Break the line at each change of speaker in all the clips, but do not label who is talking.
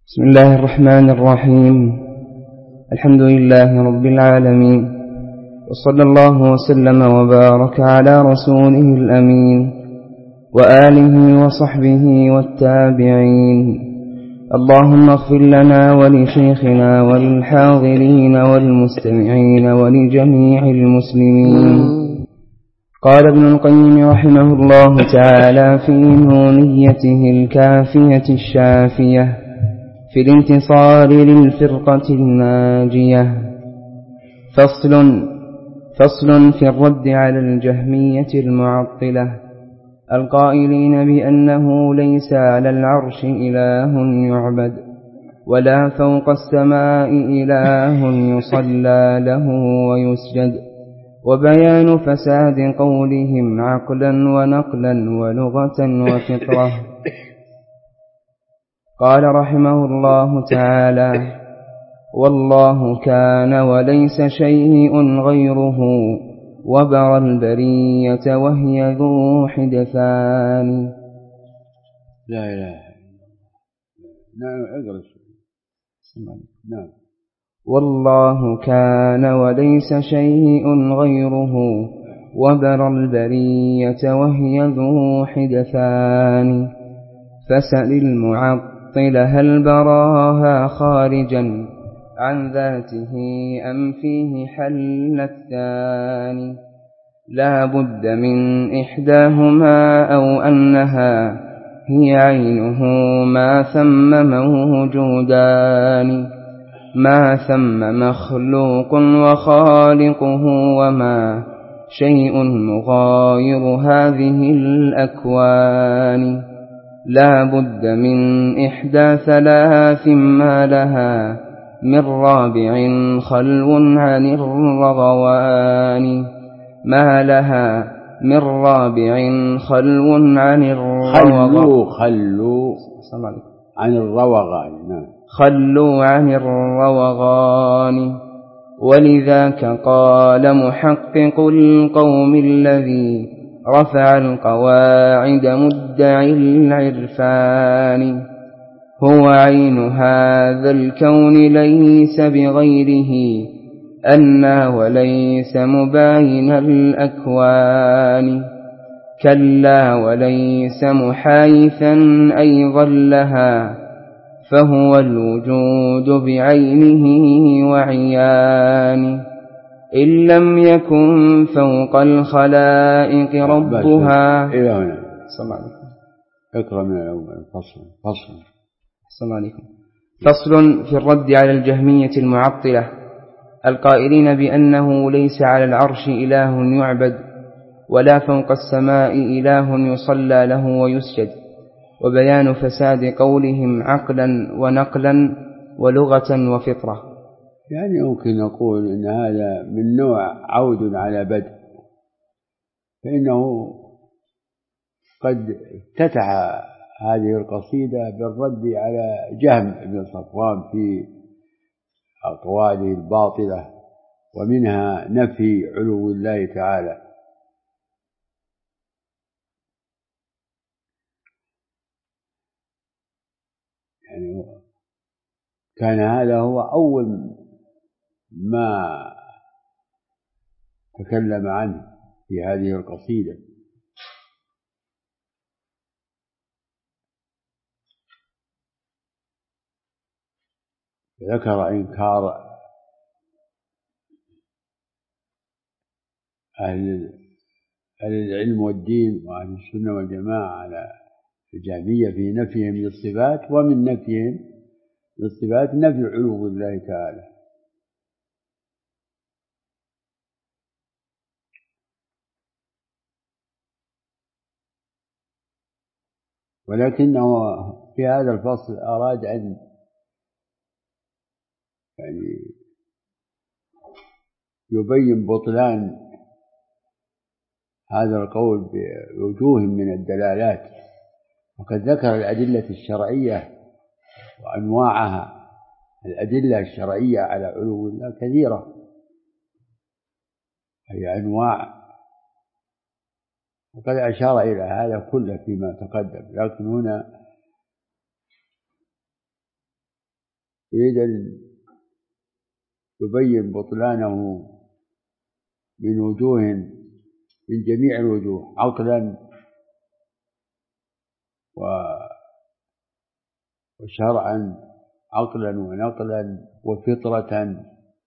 بسم الله الرحمن الرحيم. الحمد لله رب العالمين، وصلى الله وسلم وبارك على رسوله الأمين وآله وصحبه والتابعين. اللهم اغفر لنا ولشيخنا وللحاضرين والمستمعين ولجميع المسلمين. قال ابن القيم رحمه الله تعالى في نونيته الكافية الشافية في الانتصار للفرقة الناجية: فصل في الرد على الجهمية المعطلة القائلين بأنه ليس على العرش إله يعبد ولا فوق السماء إله يصلى له ويسجد، وبيان فساد قولهم عقلا ونقلا ولغة وفطرة. قال رحمه الله تعالى: والله كان وليس شيء غيره وبرى البرية وهي ذو حدثان.
لا إله نعم اقرأ. نعم.
والله كان وليس شيء غيره وبرى البرية وهي ذو حدثان. فسأل المعطل هل براها خارجا عن ذاته أم فيه حل الثاني؟ لا بد من إحداهما أو أنها هي عينه ما ثم موجودان، ما ثم مخلوق وخالقه وما شيء مغاير هذه الأكوان. لا بد من إحدى ثلاث ما لها من رابع خلو عن الرغوان، ما لها من رابع خلو عن الروغان.
عن الروغان. نعم.
خلوا عن الروغان. ولذاك قال محقق القوم الذي رفع القواعد مدعي العرفان: هو عين هذا الكون ليس بغيره أنا وليس مباين الأكوان. كلا وليس محايثا أيضا لها فهو الوجود بعينه وعيان. إن لم يكن فوق الخلائق ربها.
إلى هنا. اقرأ من الأول.
فصل في الرد على الجهمية المعطلة القائلين بأنه ليس على العرش إله يعبد ولا فوق السماء إله يصلى له ويسجد، وبيان فساد قولهم عقلا ونقلا ولغة وفطرة.
يعني ممكن نقول إن هذا من نوع عود على بدء، فإنه قد افتتح هذه القصيدة بالرد على جهم بن صفوان في أقواله الباطلة، ومنها نفي علو الله تعالى. يعني كان هذا هو أول ما تكلم عنه في هذه القصيدة. ذكر إنكار أهل العلم والدين وأهل السنة والجماعة على الجهمية في نفيهم للصفات، ومن نفيهم للصفات نفي علو الله تعالى. ولكنه في هذا الفصل أراد أن يبين بطلان هذا القول بوجوه من الدلالات، وقد ذكر الأدلة الشرعية وأنواعها. الأدلة الشرعية على علو الله كثيرة، هي أنواع، وقد أشار إلى هذا كله فيما تقدم. لكن هنا يريد أن يبين بطلانه من وجوه، من جميع الوجوه، عقلا وشرعا، عقلا ونقلا وفطرة.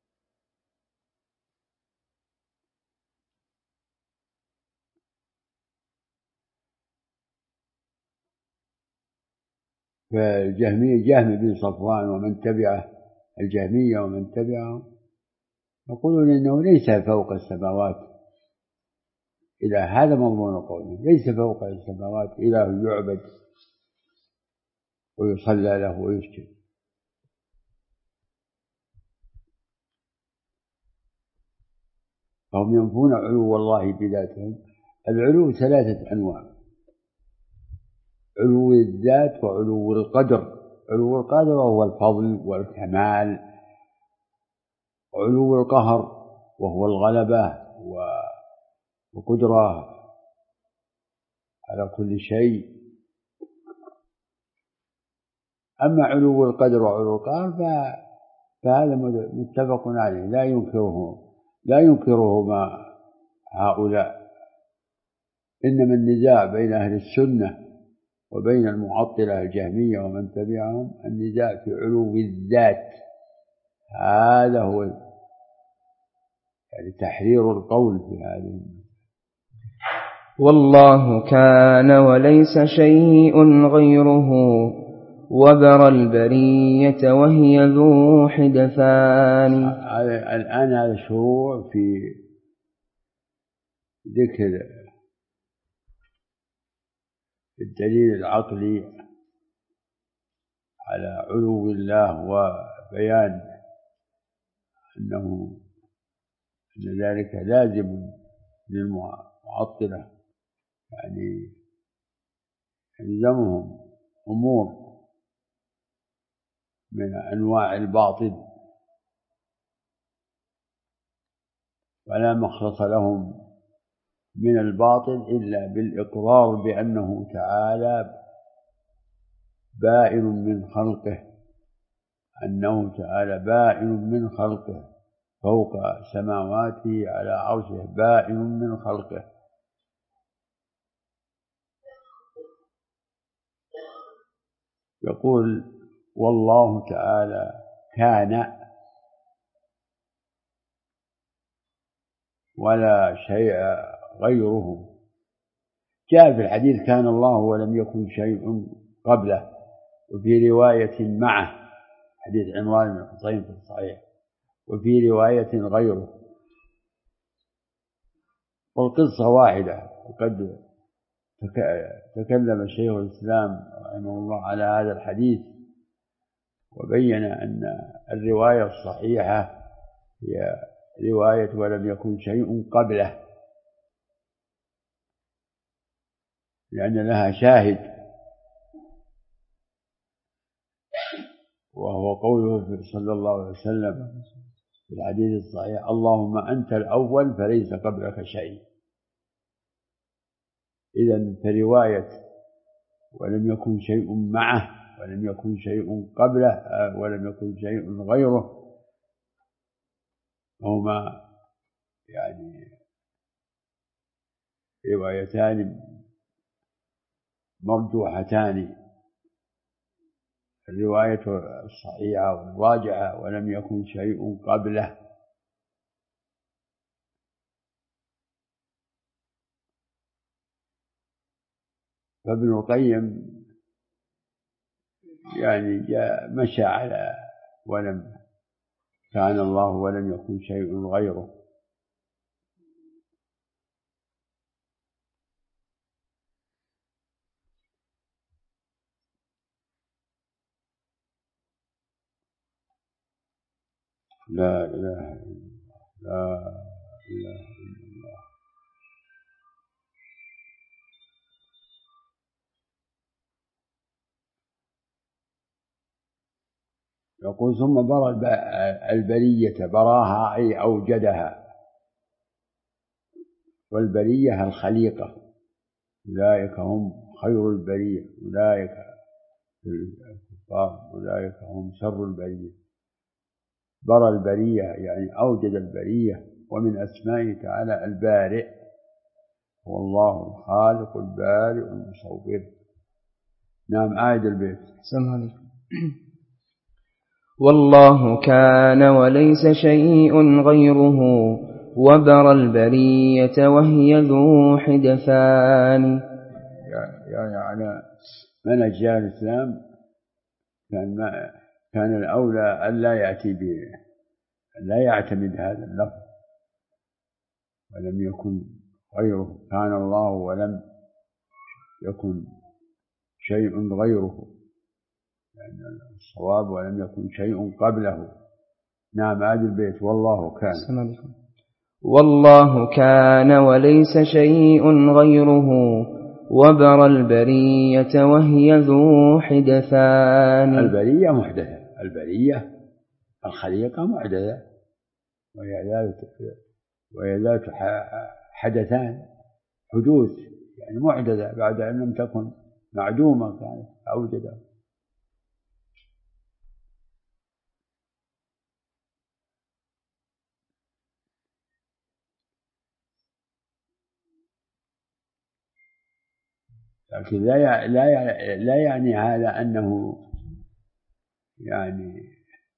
فالجهمية، جهم بن صفوان ومن تبعه، الجهمية ومن تبعه يقولون إنه ليس فوق السماوات إله. هذا مضمون قوله، ليس فوق السماوات إله يعبد ويصلى له ويسجد. فهم ينفون علو الله بذاتهم. العلو ثلاثة أنواع: علو الذات وعلو القدر. علو القدر وهو الفضل والكمال، وعلو القهر وهو الغلبة وقدرة على كل شيء. أما علو القدر وعلو القهر فهذا متفق عليه، لا ينكرهما هؤلاء. إنما النزاع بين أهل السنة وبين المعطلة الجهمية ومن تبعهم النزاع في علو الذات. هذا هو يعني تحرير القول في هذه.
والله كان وليس شيء غيره، وبر البرية وهي ذو حدثان.
الآن هذا شروع في ذكر الدليل العقلي على علو الله، وبيان أن ذلك لازم للمعطلة، يعني يلزمهم أمور من أنواع الباطل، ولا مخلص لهم من الباطل إلا بالإقرار بأنه تعالى بائن من خلقه، أنه تعالى بائن من خلقه فوق سماواته على عرشه، بائن من خلقه. يقول والله تعالى كان ولا شيء غيره. جاء في الحديث كان الله ولم يكن شيء قبله، وفي رواية معه، حديث عمران بن حصين في الصحيح، وفي رواية غيره. والقصة واحدة. وقد تكلم شيخ الإسلام رحمه الله على هذا الحديث، وبين أن الرواية الصحيحة هي رواية ولم يكن شيء قبله، لأن لها شاهد، وهو قوله صلى الله عليه وسلم في الحديث الصحيح: اللهم أنت الأول فليس قبلك شيء. إذن فرواية ولم يكن شيء معه ولم يكن شيء قبله ولم يكن شيء غيره هما يعني روايتان مرجوحتان. الرواية الصحيحة والراجعة ولم يكن شيء قبله. فابن القيم يعني مشى على ولم كان الله ولم يكن شيء غيره. لا إله إلا الله، لا إله إلا الله. يقول ثم برى البرية، براها أي أوجدها، والبرية الخليقة، أولئك هم خير البرية، أولئك الكفار أولئك هم شر البرية. برى البرية يعني أوجد البرية. ومن أسمائه تعالى البارئ، هو الله الخالق البارئ المصور. نعم، عائد البيت.
السلام عليكم. والله كان وليس شيء غيره، وبرى البرية وهي ذو حدثان.
يعني على منهج جاهل الإسلام كان الأولى ألا يأتي به، لا يعتمد هذا اللفظ ولم يكن غيره. كان الله ولم يكن شيء غيره، لأن الصواب ولم يكن شيء قبله. نعم، هذا البيت. والله كان.
والله كان وليس شيء غيره، وبرى البرية وهي ذو حدثان.
البرية محدثة، البرية الخليقة محدثة، وهي ذات حدثان، حدوث يعني محدثة بعد أن لم تكن معدومة كانت أوجدها. لكن لا يعني هذا أنه يعني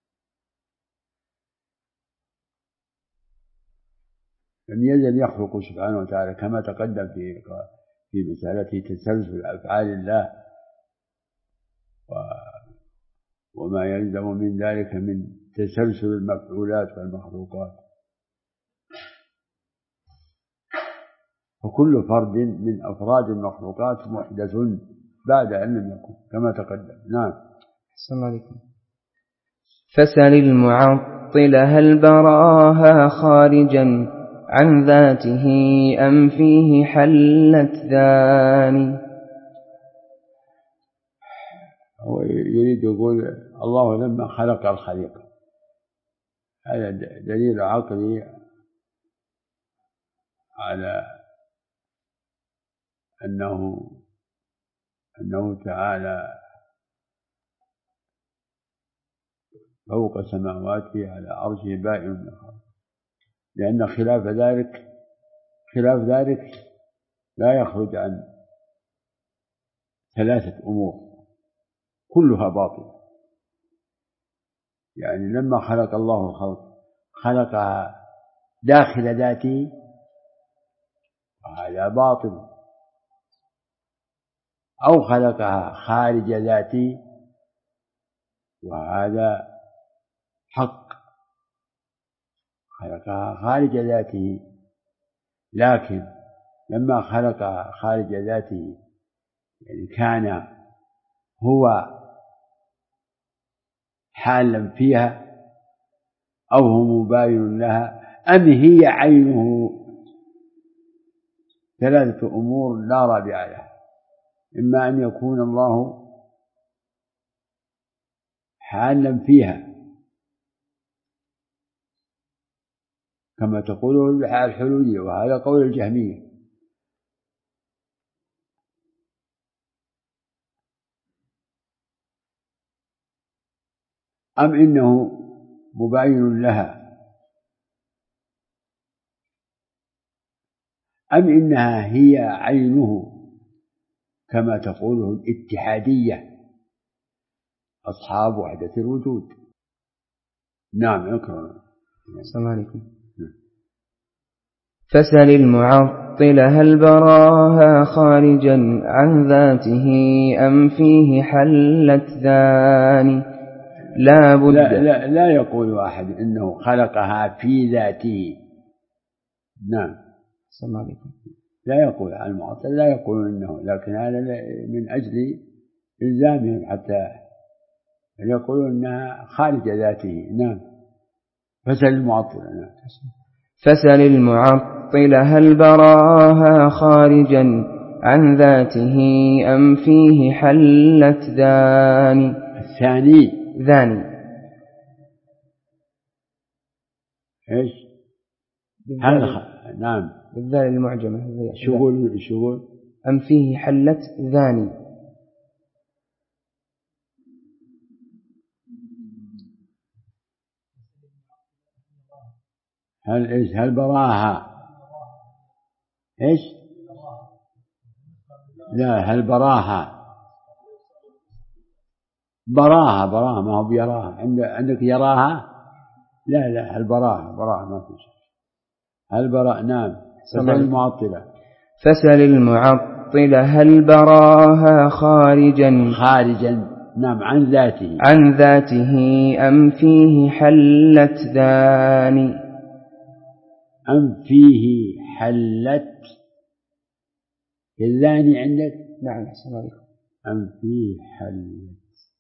لم يزل يخلق سبحانه وتعالى، كما تقدم في مسألة تسلسل أفعال الله وما يلزم من ذلك من تسلسل المفعولات والمخلوقات. فكل فرد من أفراد المخلوقات محدث بعد أن لم يكن، كما تقدم. نعم.
السلام عليكم. فسل المعطل هل براها خارجا عن ذاته أم فيه حلت ذاني.
هو يريد يقول الله لما خلق الخليقة، هذا دليل عقلي على أنه تعالى فوق سماواته على عرشه بائن، لأن خلاف ذلك لا يخرج عن ثلاثة أمور كلها باطلة. يعني لما خلق الله الخلق خلقها داخل ذاته، وهذا باطل، أو خلقها خارج ذاته، وهذا حق. خلقها خارج ذاته، لكن لما خلقها خارج ذاته يعني كان هو حالا فيها أو هو مباين لها أم هي عينه. ثلاثة أمور لا رابع لها: إما أن يكون الله حالا فيها كما تقوله الحلولية، وهذا قول الجهمية، أم إنه مباين لها، أم إنها هي عينه كما تقوله الاتحادية أصحاب وحدة الوجود. نعم، اقرأ.
السلام عليكم. فسل المعطل هل براها خارجا عن ذاته أم فيه حلت ذاني. لا بد.
لا يقول أحد إنه خلقها في ذاته. نعم.
السلام عليكم.
لا يقول عن المعطل، لا يقول إنه، لكن هذا من أجل إلزامهم حتى يقولون إنها خارج ذاته. نعم. فسل المعطل. نعم.
فسل المعطل هل براها خارجا عن ذاته أم فيه حلت ذاني.
الثاني
ذاني
إيش هذا؟ نعم،
بالذال المعجمة.
شغل
أم فيه حلت ذاني.
هل براها إيش؟ لا، هل براها ما هو بيراها. عندك يراها؟ لا، هل براها ما في شيء. هل براء. نعم. فسأل المعطلة.
فسل المعطلة هل براها خارجا.
نعم. عن ذاته
أم فيه حلت ذاني.
أم فيه حلت الذاني عندك؟
نعم. أحسن عليكم.
أم فيه حلت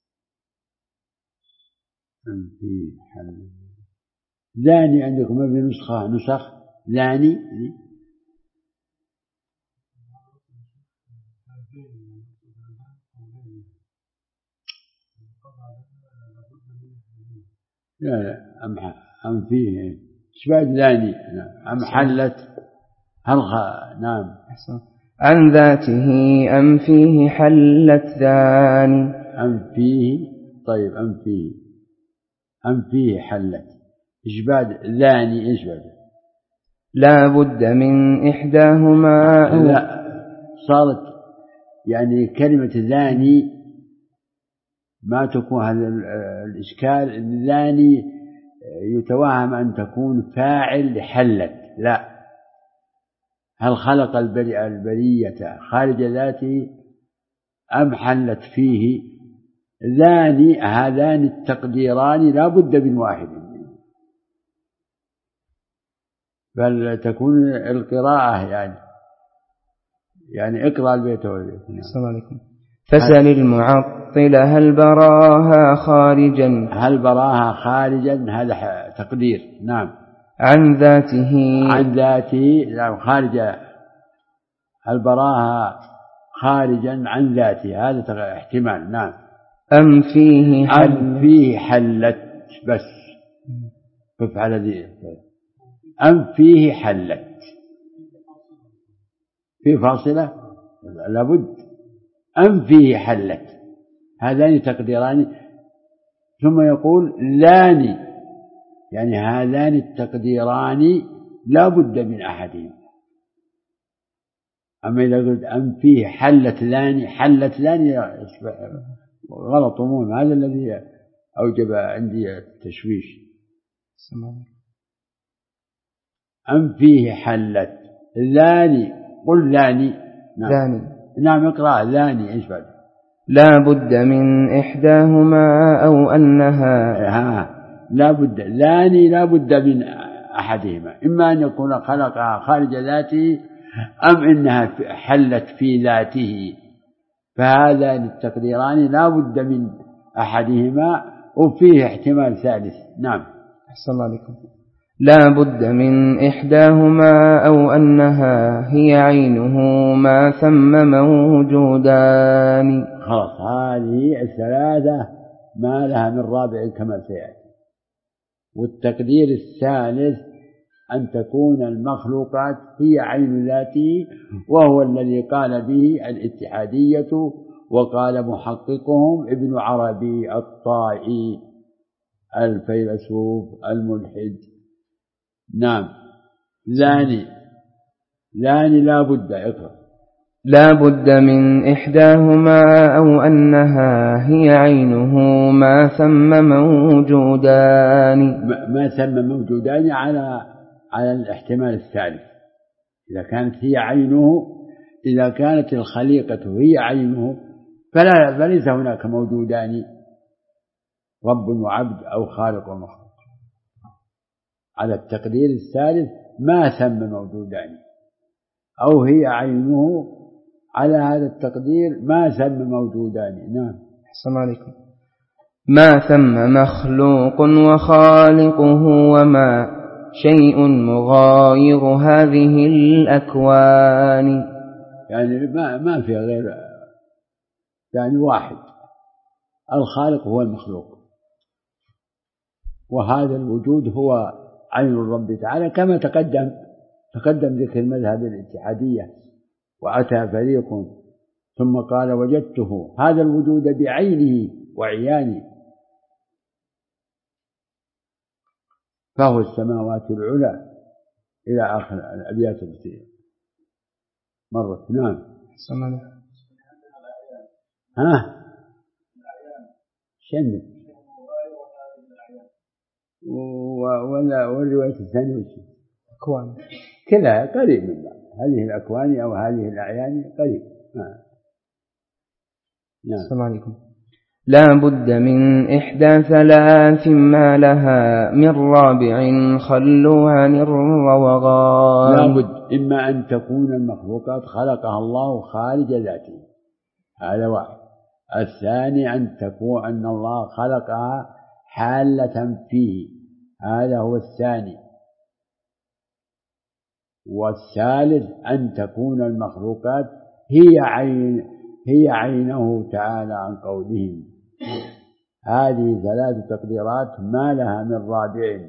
ذاني عندكم ما في نسخ ذاني. لا أم فيه شباب ذاني. أم حلت نعم.
عن ذاته أم فيه حلت ذاني.
أم فيه. طيب أم فيه حلت إيش بعد ذاني؟ إيش بعد؟
لا بد من إحداهما.
لا، صارت يعني كلمة ذاني ما تكون هذا الإشكال. الذاني يتوهم أن تكون فاعل لحلت. لا، هل خلق البرية خارج ذاته أم حلت فيه؟ هذان التقديران لا بد من واحد، بل تكون القراءة يعني اقرأ البيت والبيت.
السلام عليكم. فسل المعطلة هل براها خارجا.
هذا تقدير. نعم.
عن ذاته.
نعم. خارجة. هل براها خارجا عن ذاته؟ هذا احتمال. نعم.
أم فيه
حلت. بس كيف على ذي. أم فيه حلت في فاصلة لابد. أم فيه حلت هذان تقديران. ثم يقول ذاني، يعني هذان التقديران لا بد من أحدهم. أما إذا قلت أم فيه حلت ذاني غلط عموما. هذا الذي أوجب عندي التشويش. أم فيه حلت ذاني. قل ذاني. نعم. اقرأ ذاني. إيش بعد؟
لا بد من إحداهما أو أنها.
لا بد. ذاني لا بد من أحدهما، إما أن يكون خلقها خارج ذاته أم إنها حلت في ذاته. فهذا التقديران لا بد من أحدهما، وفيه احتمال ثالث. نعم.
أحسن الله عليكم. لا بد من إحداهما أو أنها هي عينه ما ثم موجودان.
خلاص، هذه الثلاثة ما لها من رابع كما سيأتي. والتقدير الثالث أن تكون المخلوقات هي عين ذاته، وهو الذي قال به الاتحادية، وقال محققهم ابن عربي الطائي الفيلسوف الملحد. نعم. ذاني لا بد. اقرأ.
لا بد من إحداهما أو أنها هي عينه ما ثم موجودان.
على الاحتمال الثالث. إذا كانت هي عينه، إذا كانت الخليقة هي عينه فليس هناك موجودان، رب وعبد أو خالق ومخلوق. على التقدير الثالث ما ثم موجودان، أو هي عينه. على هذا التقدير ما ثم موجودان. نعم.
أحسن عليكم. ما ثم مخلوق وخالقه وما شيء مغاير هذه الأكوان.
يعني ما في غير يعني واحد. الخالق هو المخلوق، وهذا الوجود هو عين الرب تعالى، كما تقدم ذكر المذهب الاتحادية. وأتى فريق ثم قال وجدته هذا الوجود بعينه وعيانه، فهو السماوات العلى إلى آخر الأبيات التي مرت. نعم. شنو والرواية الثانية وش؟
أكوان
كلها قريب من بعض، هذه الأكوان أو هذه الأعيان قريب. نعم.
السلام عليكم. لا بد من إحدى ثلاث ما لها من رابع خلوا عن الروغان.
لا بد، إما أن تكون المخلوقات خلقها الله خارج ذاته، هذا واحد. الثاني أن تكون أن الله خلقها حالة فيه، هذا هو الثاني. والثالث أن تكون المخلوقات هي عينه تعالى عن قولهم. هذه ثلاث تقديرات ما لها من رابع.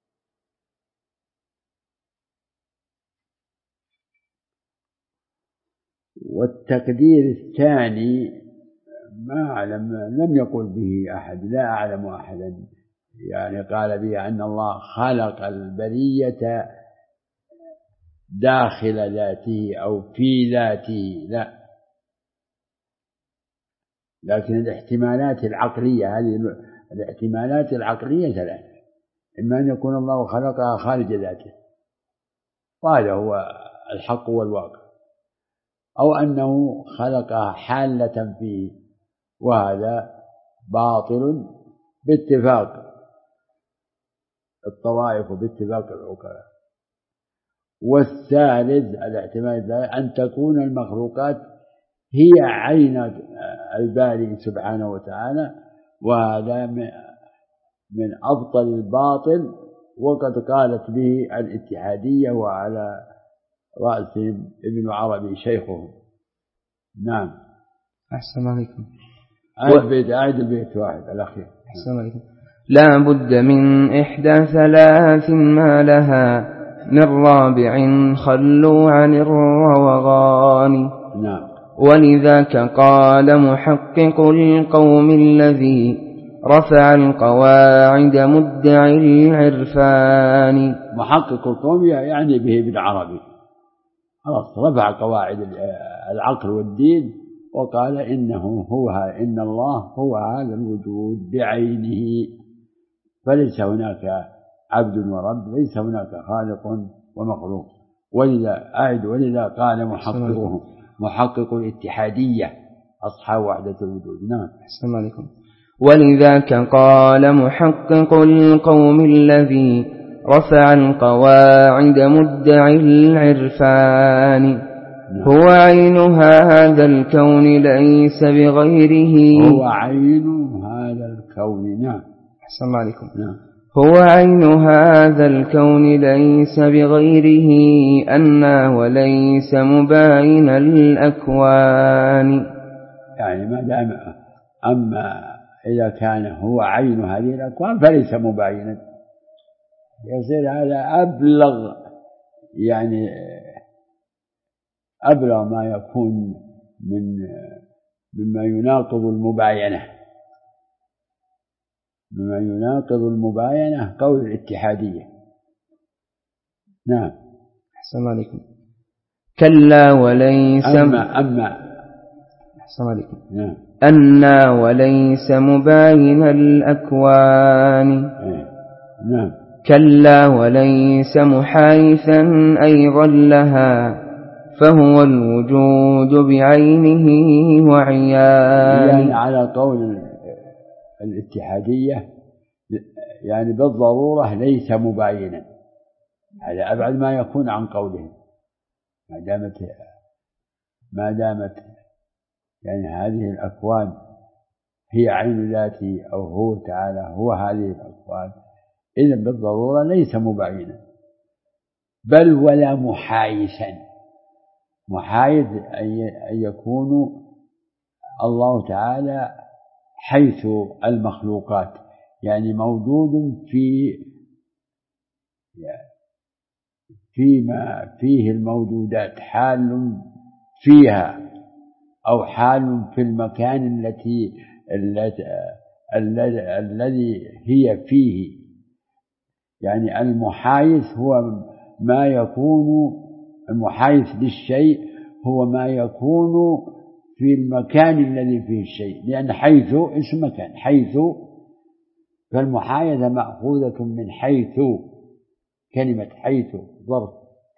والتقدير الثاني ما أعلم، لم يقل به أحد، لا أعلم أحدا يعني قال به أن الله خلق البرية داخل ذاته أو في ذاته، لا. لكن الاحتمالات العقلية، هذه الاحتمالات العقلية ثلاثة: إما أن يكون الله خلقها خارج ذاته وهذا هو الحق والواقع، أو أنه خلقها حالة فيه وهذا باطل باتفاق الطوائف وباتفاق العقلاء. والثالث الاحتمال أن تكون المخلوقات هي عين الباري سبحانه وتعالى، وهذا من أبطل الباطل، وقد قالت به الاتحادية وعلى رأسهم ابن عربي شيخهم. نعم.
أحسن عليكم.
أعد البيت واحد الأخير.
أحسن عليكم. لا بد من إحدى ثلاث ما لها من رابع خلوا عن الروغان.
نعم.
ولذاك قال محقق القوم الذي رفع القواعد مدعي العرفان.
محقق القوم يعني به بالعربي، خلاص رفع قواعد العقل والدين وقال إن الله هو هذا الوجود بعينه، فليس هناك عبد ورب، ليس هناك خالق ومخلوق. ولذا قال محقق الاتحادية أصحاب وحدة الوجود. نعم.
السلام عليكم. ولذاك قال محقق القوم الذي رفع القواعد مدعي العرفان. هو عين هذا الكون ليس بغيره.
هو عين هذا الكون. نعم.
السلام عليكم.
نعم.
هو عين هذا الكون ليس بغيره أنا وليس مباين الأكوان.
يعني ما دام أما إذا كان هو عين هذه الأكوان فليس مباينا، يصير هذا أبلغ، يعني أبلغ ما يكون مما يناقض المباينة. مما يناقض المباينة قول الاتحادية. نعم.
أحسن عليكم. كلا وليس أحسن عليكم.
نعم.
أنا وليس مباين الأكوان.
نعم.
كلا وليس محايثا أيضا لها فهو الوجود بعينه وعيان.
يعني على قول الاتحادية يعني بالضرورة ليس مباينا، هذا أبعد ما يكون عن قولهم، ما دامت يعني هذه الأكوان هي عين ذاته أو هو تعالى هو هذه الأكوان، إذن بالضرورة ليس مباينا بل ولا محايثا. محايث أن يكون الله تعالى حيث المخلوقات، يعني موجود فيما فيه الموجودات، حال فيها أو حال في المكان الذي هي فيه. يعني المحايث هو ما يكون المحايث للشيء هو ما يكون في المكان الذي فيه الشيء، لأن حيث اسم مكان، حيث، فالمحايثة مأخوذة من حيث، كلمة حيث ظرف.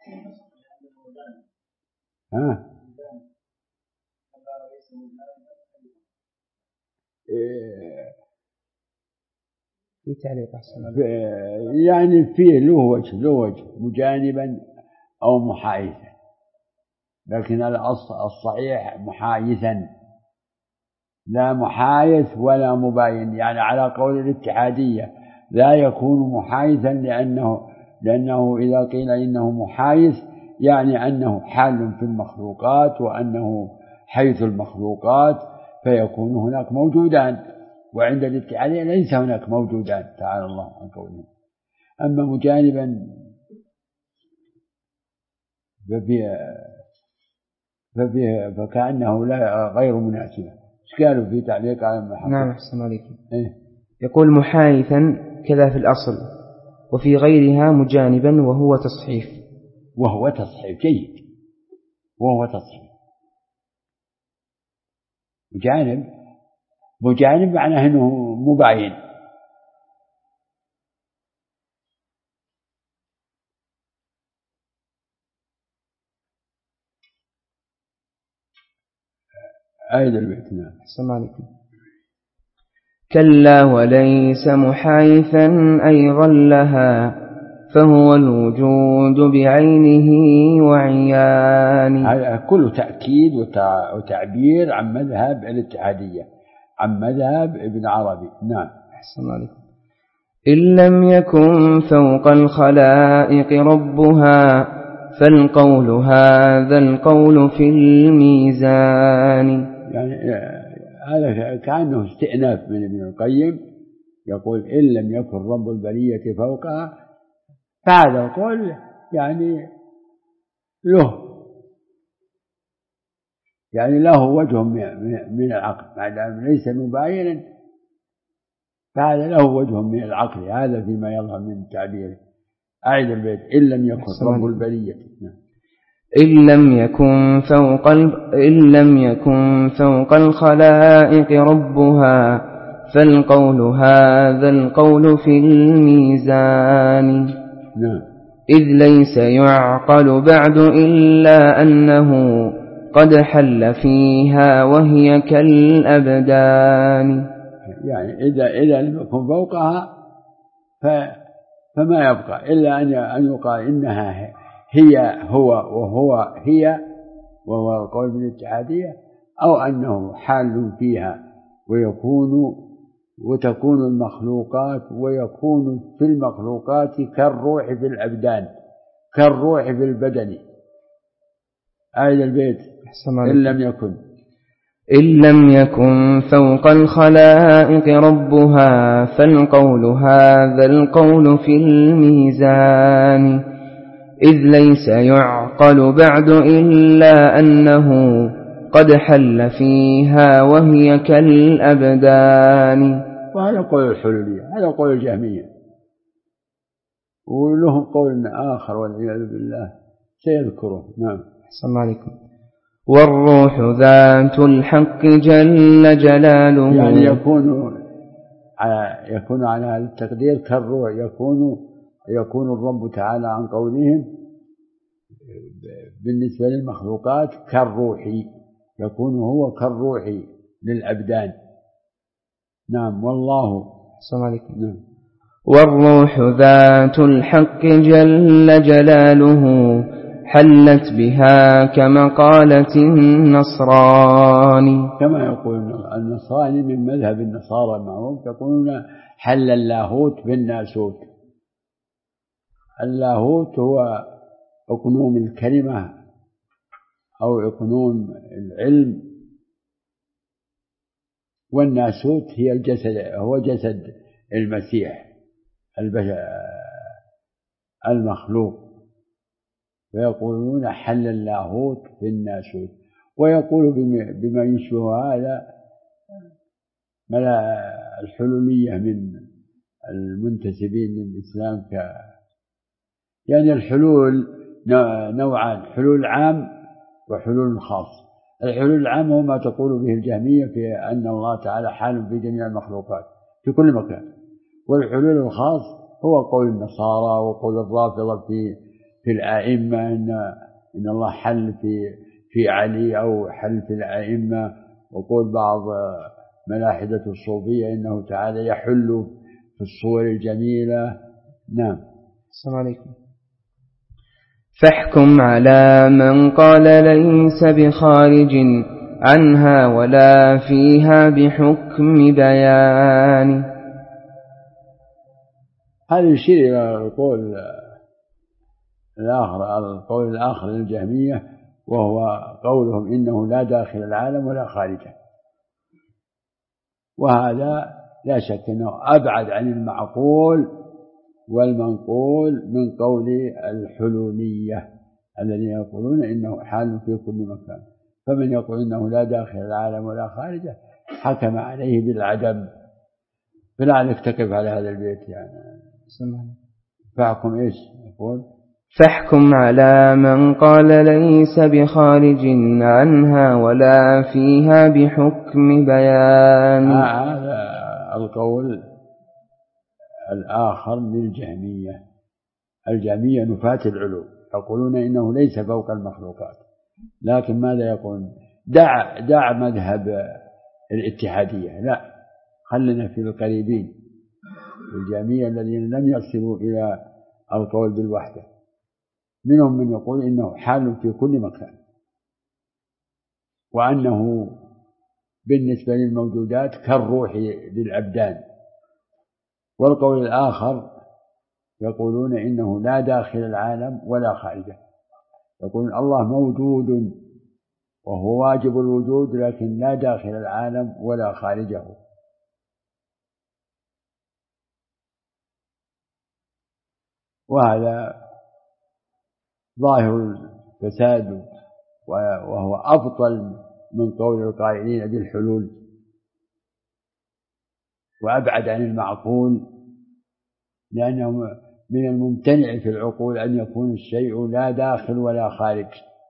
في تعليق
يعني فيه له وجه مجانبا أو محايثا، لكن الصحيح محايثا، لا محايث ولا مباين، يعني على قول الاتحادية لا يكون محايثا لأنه إذا قيل إنه محايث يعني أنه حال في المخلوقات وأنه حيث المخلوقات، فيكون هناك موجودان، وعند الاتحادية ليس هناك موجودان، تعالى الله عن قوله. أما مجانبا فكأنه لا غير مناسبة. إيش قالوا في تعليق على المحاكم؟
نعم أحسن عليكم. يقول محايثا كذا في الأصل، وفي غيرها مجانبا وهو تصحيف.
وهو تصحيف جيد، وهو تصحيف. مجانب معناه أنه مباين. أيضا البيت. نعم.
السلام عليكم. كلا وليس محايثا أيضا لها، فهو الوجود بعينه وعيانه.
هذا كله تأكيد وتعبير عن مذهب الاتحادية، عن مذهب ابن عربي. نعم.
أحسن عليكم. إن لم يكن فوق الخلائق ربها، فالقول هذا القول في الميزان.
يعني هذا كأنه استئناف من ابن القيم، يقول إن لم يكن رب البرية فوقها، فهذا القول يعني له وجه من العقل، ما دام ليس مباينا فهذا له وجه من العقل، هذا فيما يظهر من تعبيره. أعد البيت. إن لم يكن رب البرية.
إن لم يكن فوق الخلائق ربها، فالقول هذا القول في الميزان.
نعم.
إذ ليس يعقل بعد إلا أنه قد حل فيها وهي كالأبدان.
يعني إذا لم يكن فوقها فما يبقى إلا أن يقال إنها هي هو وهو هي، وهو قول من الاتحادية، أو أنه حال فيها وتكون المخلوقات، ويكون في المخلوقات كالروح في الأبدان، كالروح في البدن. آية البيت.
إن لم يكن فوق الخلائق ربها، فالقول هذا القول في الميزان. إذ ليس يعقل بعد إلا أنه قد حل فيها وهي كالأبدان.
وهذا قول الحلولية، هذا قول الجهمية، ولهم قول آخر والعياذ بالله سيذكره. نعم.
السلام عليكم. والروح ذات الحق جل جلاله.
يعني يكون على هذا التقدير كالروح، يكون الرب تعالى عن قولهم بالنسبة للمخلوقات كالروح، يكون هو كالروح للأبدان. نعم. والله.
السلام عليكم. نعم. والروح ذات الحق جل جلاله، حلت بها كمقالة النصراني.
كما يقول النصراني من مذهب النصارى المعروف، يقولون حل اللاهوت بالناسوت. اللاهوت هو أقنوم الكلمة أو أقنوم العلم، والناسوت هي الجسد، هو جسد المسيح المخلوق، فيقولون حل اللاهوت في الناسوت. ويقول بما يشبه هذا الحلولية من المنتسبين للإسلام يعني الحلول نوعان: حلول عام وحلول خاص. الحلول العام هو ما تقول به الجهمية في أن الله تعالى حال في جميع المخلوقات في كل مكان. والحلول الخاص هو قول النصارى وقول الرافضة في الأئمة إن الله حل في علي أو حل في الأئمة، وقول بعض ملاحدة الصوفية إنه تعالى يحل في الصور الجميلة. نعم.
السلام عليكم. فاحكم على من قال ليس بخارج عنها ولا فيها بحكم بيان.
هذا يشير إلى القول الآخر للجهمية، وهو قولهم إنه لا داخل العالم ولا خارجه، وهذا لا شك أنه أبعد عن المعقول والمنقول من قول الحلولية الذين يقولون إنه حال في كل مكان. فمن يقول إنه لا داخل العالم ولا خارجه حكم عليه بالعدم. فلعلك تقف على هذا البيت يعني. فاحكم إيش يقول؟
فاحكم على من قال ليس بخارج عنها ولا فيها بحكم بيان.
هذا القول الآخر للجهمية. الجهمية نفاة العلو يقولون إنه ليس فوق المخلوقات، لكن ماذا يقولون؟ دع مذهب الاتحادية، لا، خلنا في القريبين الجهمية الذين لم يصلوا إلى القول بالوحدة. منهم من يقول إنه حال في كل مكان، وأنه بالنسبة للموجودات كالروح للأبدان. والقول الآخر يقولون إنه لا داخل العالم ولا خارجه، يقولون الله موجود وهو واجب الوجود، لكن لا داخل العالم ولا خارجه. وهذا ظاهر الفساد، وهو أبطل من قول القائلين بالحلول، وأبعد عن المعقول، لأنه من الممتنع في العقول أن يكون الشيء لا داخل ولا خارج.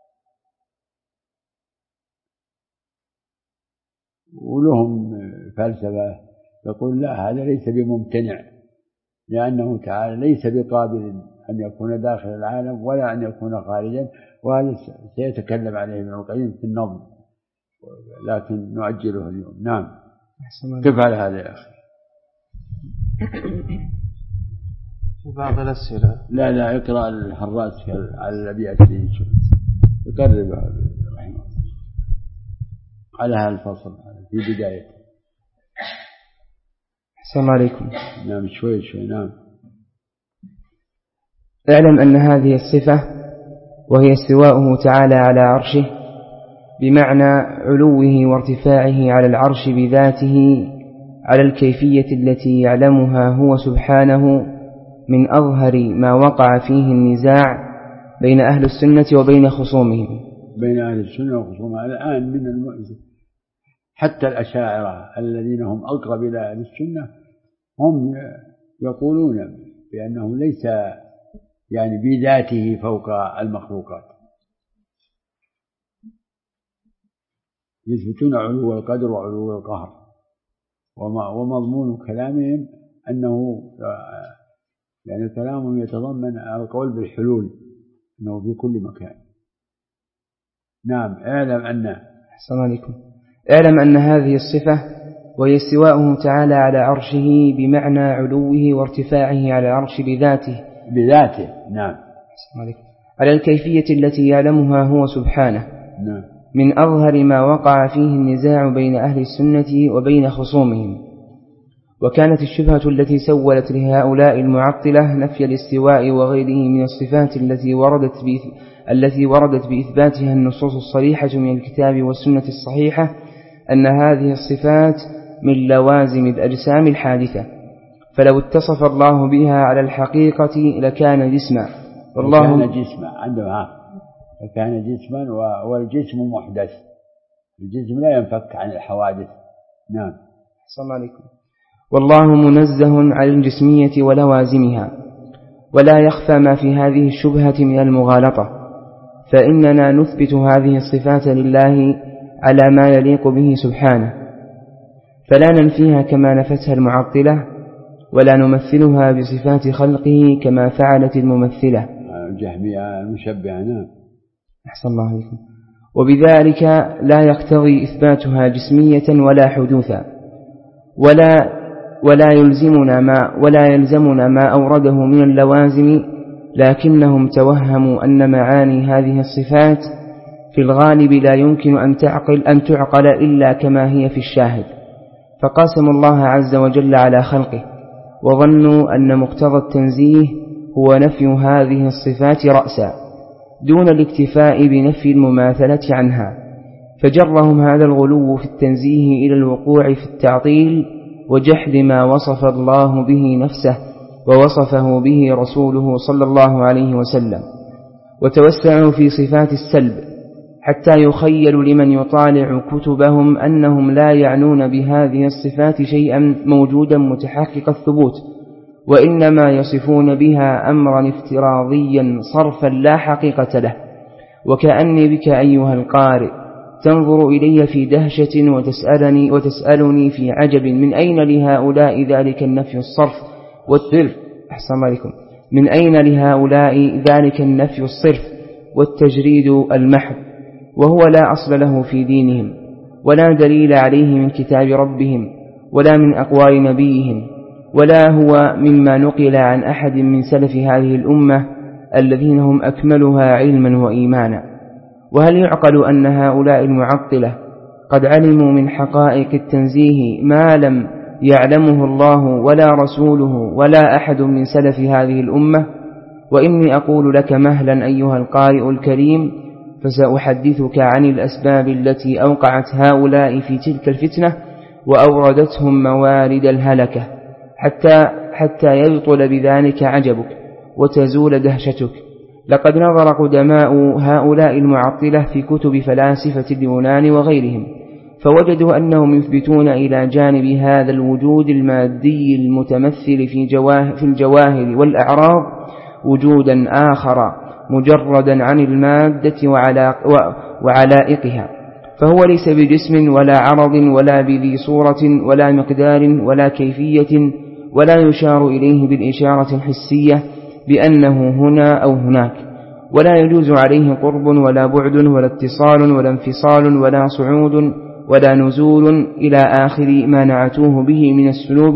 ولهم فلسفة يقول لا، هذا ليس بممتنع، لأنه تعالى ليس بقابل أن يكون داخل العالم ولا أن يكون خارجا. وهذا سيتكلم عليه ابن القيم في النظم، لكن نؤجله اليوم. نعم. كيف على هذا يا أخي؟
في بعض الأسئلة.
لا اقرأ الحراس على الأبيات اللي يقربها رحمه الله على هذا الفصل في بداية.
السلام عليكم.
نعم شوي. نعم.
اعلم أن هذه الصفة وهي استواؤه تعالى على عرشه بمعنى علوه وارتفاعه على العرش بذاته على الكيفية التي يعلمها هو سبحانه من أظهر ما وقع فيه النزاع بين أهل السنة وبين خصومهم.
بين أهل السنة وخصومهم الآن من المؤسف حتى الأشاعرة الذين هم أقرب إلى أهل السنة هم يقولون بأنه ليس يعني بذاته فوق المخلوقات، يثبتون علو القدر وعلو القهر، ومضمون كلامهم أنه يعني كلامهم يتضمن القول بالحلول، أنه في كل مكان. نعم.
اعلم أن هذه الصفة وهي استواؤه تعالى على عرشه بمعنى علوه وارتفاعه على العرش بذاته.
نعم.
على الكيفية التي يعلمها هو سبحانه.
نعم.
من أظهر ما وقع فيه النزاع بين أهل السنة وبين خصومهم. وكانت الشبهة التي سولت لهؤلاء المعطلة نفي الاستواء وغيره من الصفات التي وردت بإثباتها النصوص الصريحة من الكتاب والسنة الصحيحة أن هذه الصفات من لوازم الأجسام الحادثة، فلو اتصف الله بها على الحقيقة لكان جسما.
لكان جسما والجسم محدث، الجسم لا ينفك عن الحوادث. نعم.
السلام عليكم. والله منزه عن الجسمية ولوازمها، ولا يخفى ما في هذه الشبهة من المغالطة، فإننا نثبت هذه الصفات لله على ما يليق به سبحانه، فلا ننفيها كما نفتها المعطلة، ولا نمثلها بصفات خلقه كما فعلت الممثلة
الجهمية المشبهة. نعم.
أحسن الله عليكم. وبذلك لا يقتضي إثباتها جسمية ولا حدوثا، ولا يلزمنا ما أورده من اللوازم، لكنهم توهموا أن معاني هذه الصفات في الغالب لا يمكن أن تعقل إلا كما هي في الشاهد، فقاسموا الله عز وجل على خلقه، وظنوا أن مقتضى التنزيه هو نفي هذه الصفات رأسا دون الاكتفاء بنفي المماثلة عنها، فجرهم هذا الغلو في التنزيه إلى الوقوع في التعطيل وجحد ما وصف الله به نفسه ووصفه به رسوله صلى الله عليه وسلم، وتوسعوا في صفات السلب حتى يخيل لمن يطالع كتبهم أنهم لا يعنون بهذه الصفات شيئا موجودا متحقق الثبوت، وإنما يصفون بها أمرا افتراضيا صرفا لا حقيقة له. وكأني بك أيها القارئ تنظر إلي في دهشة وتسألني في عجب من أين لهؤلاء ذلك النفي الصرف والصرف أحسن عليكم، من أين لهؤلاء ذلك النفي الصرف والتجريد المحض، وهو لا أصل له في دينهم ولا دليل عليه من كتاب ربهم ولا من أقوال نبيهم، ولا هو مما نقل عن أحد من سلف هذه الأمة الذين هم أكملها علما وإيمانا. وهل يعقل أن هؤلاء المعطلة قد علموا من حقائق التنزيه ما لم يعلمه الله ولا رسوله ولا أحد من سلف هذه الأمة؟ وإني أقول لك مهلا أيها القارئ الكريم، فسأحدثك عن الأسباب التي أوقعت هؤلاء في تلك الفتنة وأوردتهم موارد الهلكة، حتى يبطل بذلك عجبك وتزول دهشتك. لقد نظر قدماء هؤلاء المعطلة في كتب فلاسفة اليونان وغيرهم، فوجدوا أنهم يثبتون إلى جانب هذا الوجود المادي المتمثل في الجواهر والأعراض وجودا آخر مجردا عن المادة وعلائقها، فهو ليس بجسم ولا عرض ولا بذي صورة ولا مقدار ولا كيفية، ولا يشار إليه بالإشارة الحسية بأنه هنا أو هناك، ولا يجوز عليه قرب ولا بعد ولا اتصال ولا انفصال ولا صعود ولا نزول إلى آخر ما نعتوه به من السلوب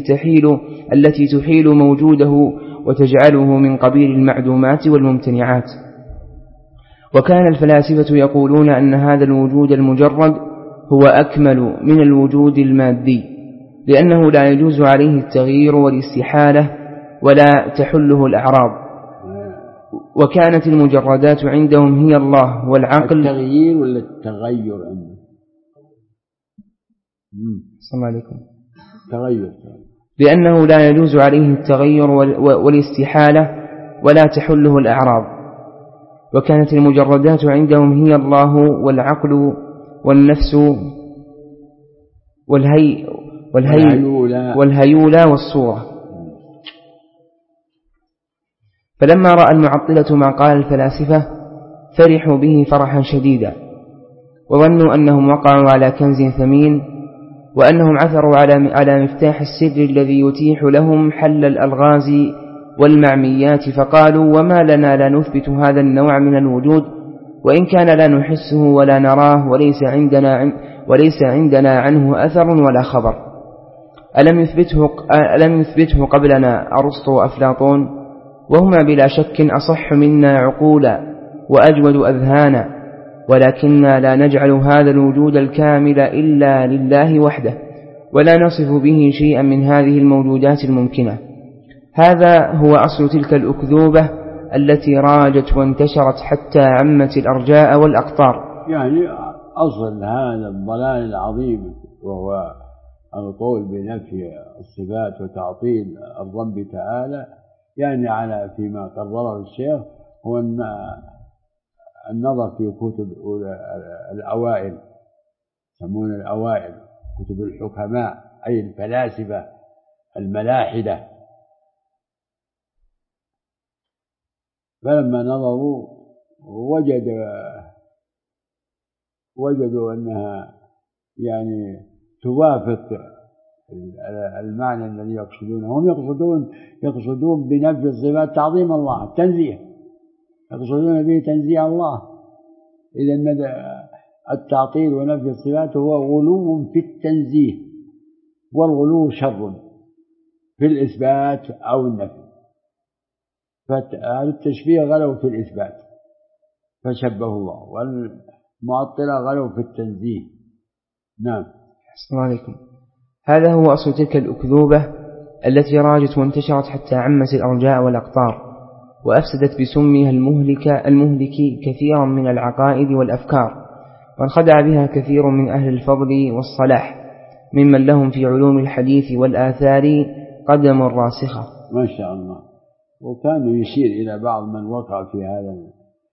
التي تحيل موجوده وتجعله من قبيل المعدومات والممتنعات. وكان الفلاسفة يقولون أن هذا الوجود المجرد هو أكمل من الوجود المادي، لأنه لا يجوز عليه التغيير والاستحالة ولا تحله الأعراض. وكانت المجردات عندهم هي الله والعقل.
التغيير ولا التغير عندهم؟
السلام عليكم.
تغير،
لأنه لا يجوز عليه التغير والاستحالة ولا تحله الأعراض. وكانت المجردات عندهم هي الله والعقل والنفس والهيولى والصورة. فلما رأى المعطلة ما قال الفلاسفة فرحوا به فرحا شديدا، وظنوا أنهم وقعوا على كنز ثمين، وأنهم عثروا على مفتاح السر الذي يتيح لهم حل الألغاز والمعميات، فقالوا وما لنا لا نثبت هذا النوع من الوجود وإن كان لا نحسه ولا نراه وليس عندنا عنه أثر ولا خبر. ألم يثبته قبلنا أرسطو وأفلاطون، وهما بلا شك أصح منا عقولا وأجود أذهانا، ولكننا لا نجعل هذا الوجود الكامل إلا لله وحده، ولا نصف به شيئا من هذه الموجودات الممكنة. هذا هو أصل تلك الأكذوبة التي راجت وانتشرت حتى عمت الأرجاء والأقطار.
يعني أصل هذا الضلال العظيم وهو القول بنفي الصفات وتعطيل الرب تعالى، يعني على فيما قرره الشيخ هو النظر في كتب الأوائل، يسمون الأوائل كتب الحكماء أي الفلاسفة الملاحدة، فلما نظروا وجدوا أنها يعني توافق المعنى الذي يقصدونه. هم يقصدون بنفي الصفات تعظيم الله، التنزيه، يقصدون به تنزيه الله. إذا التعطيل ونفي الصفات هو غلو في التنزيه، والغلو شر في الإثبات أو النفي. فهذا التشبيه غلوا في الإثبات فشبه الله، والمعطلة غلوا في التنزيه. نعم.
السلام عليكم. هذا هو أصل تلك الأكذوبة التي راجت وانتشرت حتى عمت الأرجاء والأقطار، وأفسدت بسمها المهلك كثيرا من العقائد والأفكار، وانخدع بها كثير من أهل الفضل والصلاح ممن لهم في علوم الحديث والآثار قدم راسخة.
ما شاء الله. وكان يشير إلى بعض من وقع في هذا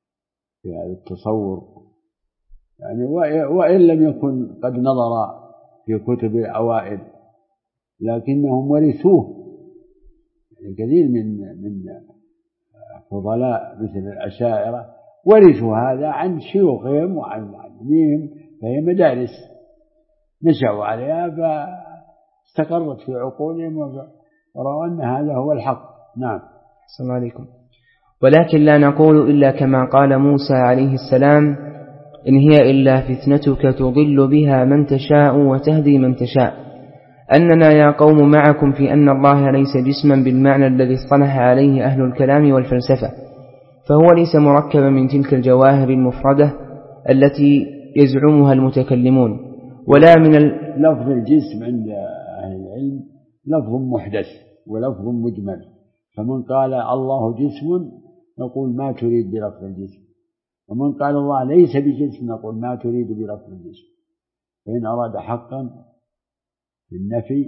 التصور، يعني وإن لم يكن قد نظر في كتب الأوائل لكنهم ورثوه. يعني كثير من فضلاء مثل الأشاعرة ورثوا هذا عن شيوخهم وعن معلميهم، فهي مدارس نشأوا عليها فاستقرت في عقولهم ورأوا أن هذا هو الحق. نعم.
السلام عليكم. ولكن لا نقول إلا كما قال موسى عليه السلام: إن هي إلا فتنتك تضل بها من تشاء وتهدي من تشاء، أننا يا قوم معكم في أن الله ليس جسما بالمعنى الذي اصطلح عليه أهل الكلام والفلسفة، فهو ليس مركبا من تلك الجواهر المفردة التي يزعمها المتكلمون، ولا من
لفظ الجسم عند أهل العلم لفظ محدث ولفظ مجمل. فمن قال الله جسم نقول ما تريد بلفظ الجسم، ومن قال الله ليس بجسم نقول ما تريد بلفظ الجسم. فإن أراد حقا بالنفي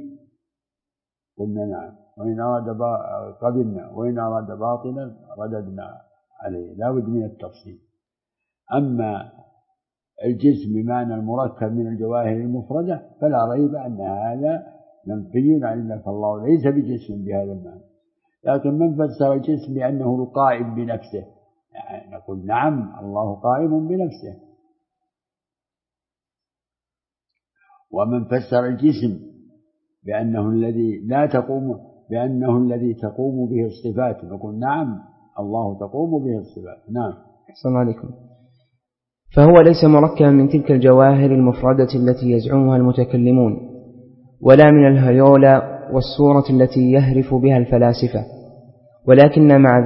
قلنا نعم، وإن أراد قبلنا، وإن أراد باطلا رددنا عليه، لا بد من التفصيل. أما الجسم بمعنى المركب من الجواهر المفردة فلا ريب أن هذا منفي عن الله، فالله ليس بجسم بهذا المعنى. لكن من فسر الجسم بأنه القائم بنفسه يعني نقول نعم الله قائم بنفسه. ومن فسر الجسم بأنه الذي تقوم به الصفات نقول نعم الله تقوم به الصفات. نعم.
السلام عليكم. فهو ليس مركبا من تلك الجواهر المفردة التي يزعمها المتكلمون، ولا من الهيولى والصورة التي يهرف بها الفلاسفة، ولكن مع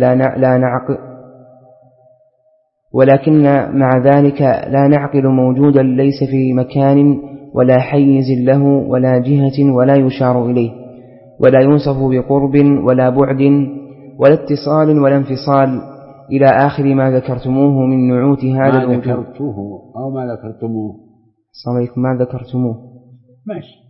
ذلك لا نعقل موجودا ليس في مكان ولا حيز له ولا جهة ولا يشار إليه، ولا يوصف بقرب ولا بعد ولا اتصال ولا انفصال، إلى آخر ما ذكرتموه من نعوت هذا الوجود.
ما ذكرتموه.
السلام عليكم. ما ذكرتموه.
ماشي.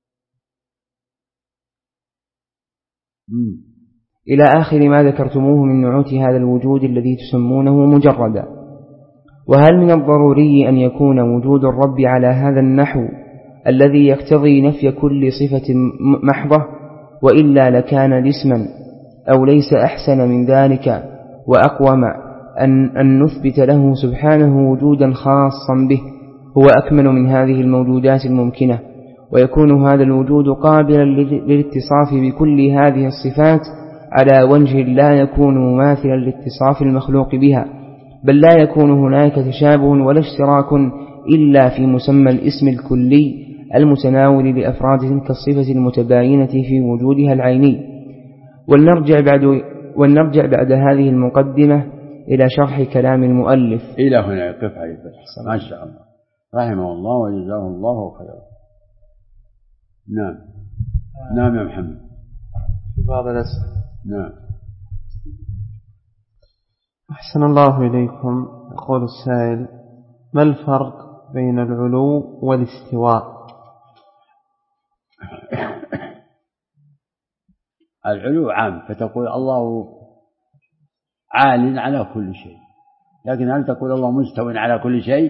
إلى آخر ما ذكرتموه من نعوت هذا الوجود الذي تسمونه مجردا. وهل من الضروري أن يكون وجود الرب على هذا النحو الذي يقتضي نفي كل صفة محضة، وإلا لكان جسما، أو ليس أحسن من ذلك وأقوم أن نثبت له سبحانه وجودا خاصا به هو أكمل من هذه الموجودات الممكنة، ويكون هذا الوجود قابلا للاتصاف بكل هذه الصفات على وجه لا يكون مماثلا لاتصاف المخلوق بها، بل لا يكون هناك تشابه ولا اشتراك إلا في مسمى الاسم الكلي المتناول لأفراد تلك الصفة المتباينة في وجودها العيني. ولنرجع بعد هذه المقدمة إلى شرح كلام المؤلف.
إلى هنا يقف عليه. ما شاء الله، رحمه الله وجزاه الله خيرا. نعم. نعم يا محمد.
في بعض الأسئلة.
نعم.
أحسن الله إليكم. يقول السائل: ما الفرق بين العلو والاستواء؟
العلو عام، فتقول الله عال على كل شيء، لكن هل تقول الله مستوى على كل شيء؟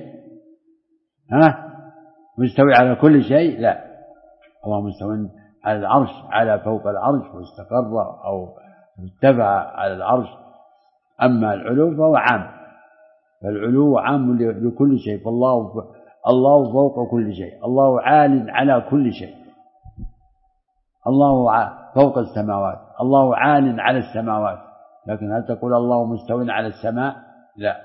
مستوي على كل شيء؟ لا، الله مستوى على العرش، على فوق العرش واستقر أو ارتفع على العرش، أما العلو فهو عام، فالعلو عام لكل شيء، الله فوق كل شيء، الله عال على كل شيء، الله فوق السماوات، الله عال على السماوات. لكن هل تقول الله مستو على السماء؟ لا.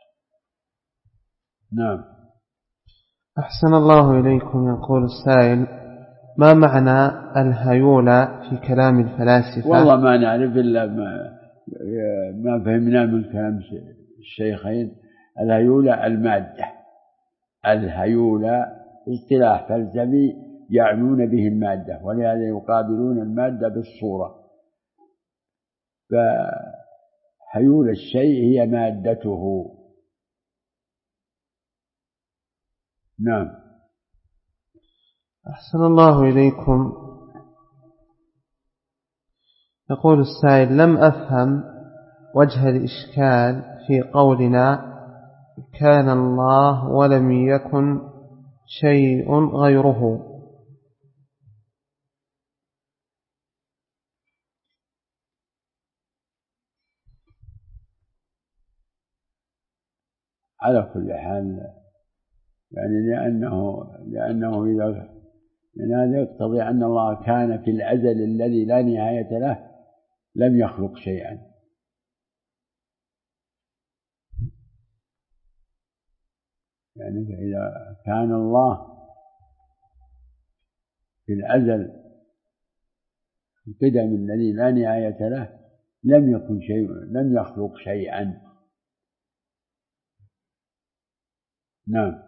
نعم.
أحسن الله إليكم. يقول السائل: ما معنى الهيولى في كلام الفلاسفة؟
والله ما نعرف إلا ما فهمنا من كلام الشيخين. الهيولى المادة، الهيولى اصطلاح فلسفي يعنون به المادة، ولهذا يقابلون المادة بالصورة، فهيولى الشيء هي مادته. نعم.
أحسن الله إليكم. يقول السائل: لم أفهم وجه الإشكال في قولنا كان الله ولم يكن شيء غيره.
على كل حال يعني لأنه إذا من هذا يقتضي أن الله كان في الأزل الذي لا نهاية له لم يخلق شيئا، يعني إذا كان الله في الأزل القدم الذي لا نهاية له لم يكن شيء، لم يخلق شيئا. نعم.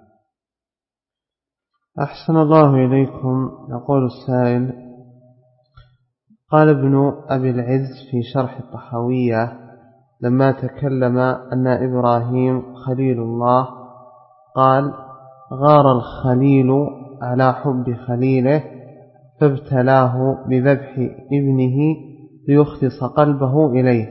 أحسن الله إليكم. يقول السائل: قال ابن أبي العز في شرح الطحاوية لما تكلم أن إبراهيم خليل الله قال: غار الخليل على حب خليله فابتلاه بذبح ابنه ليخلص قلبه إليه،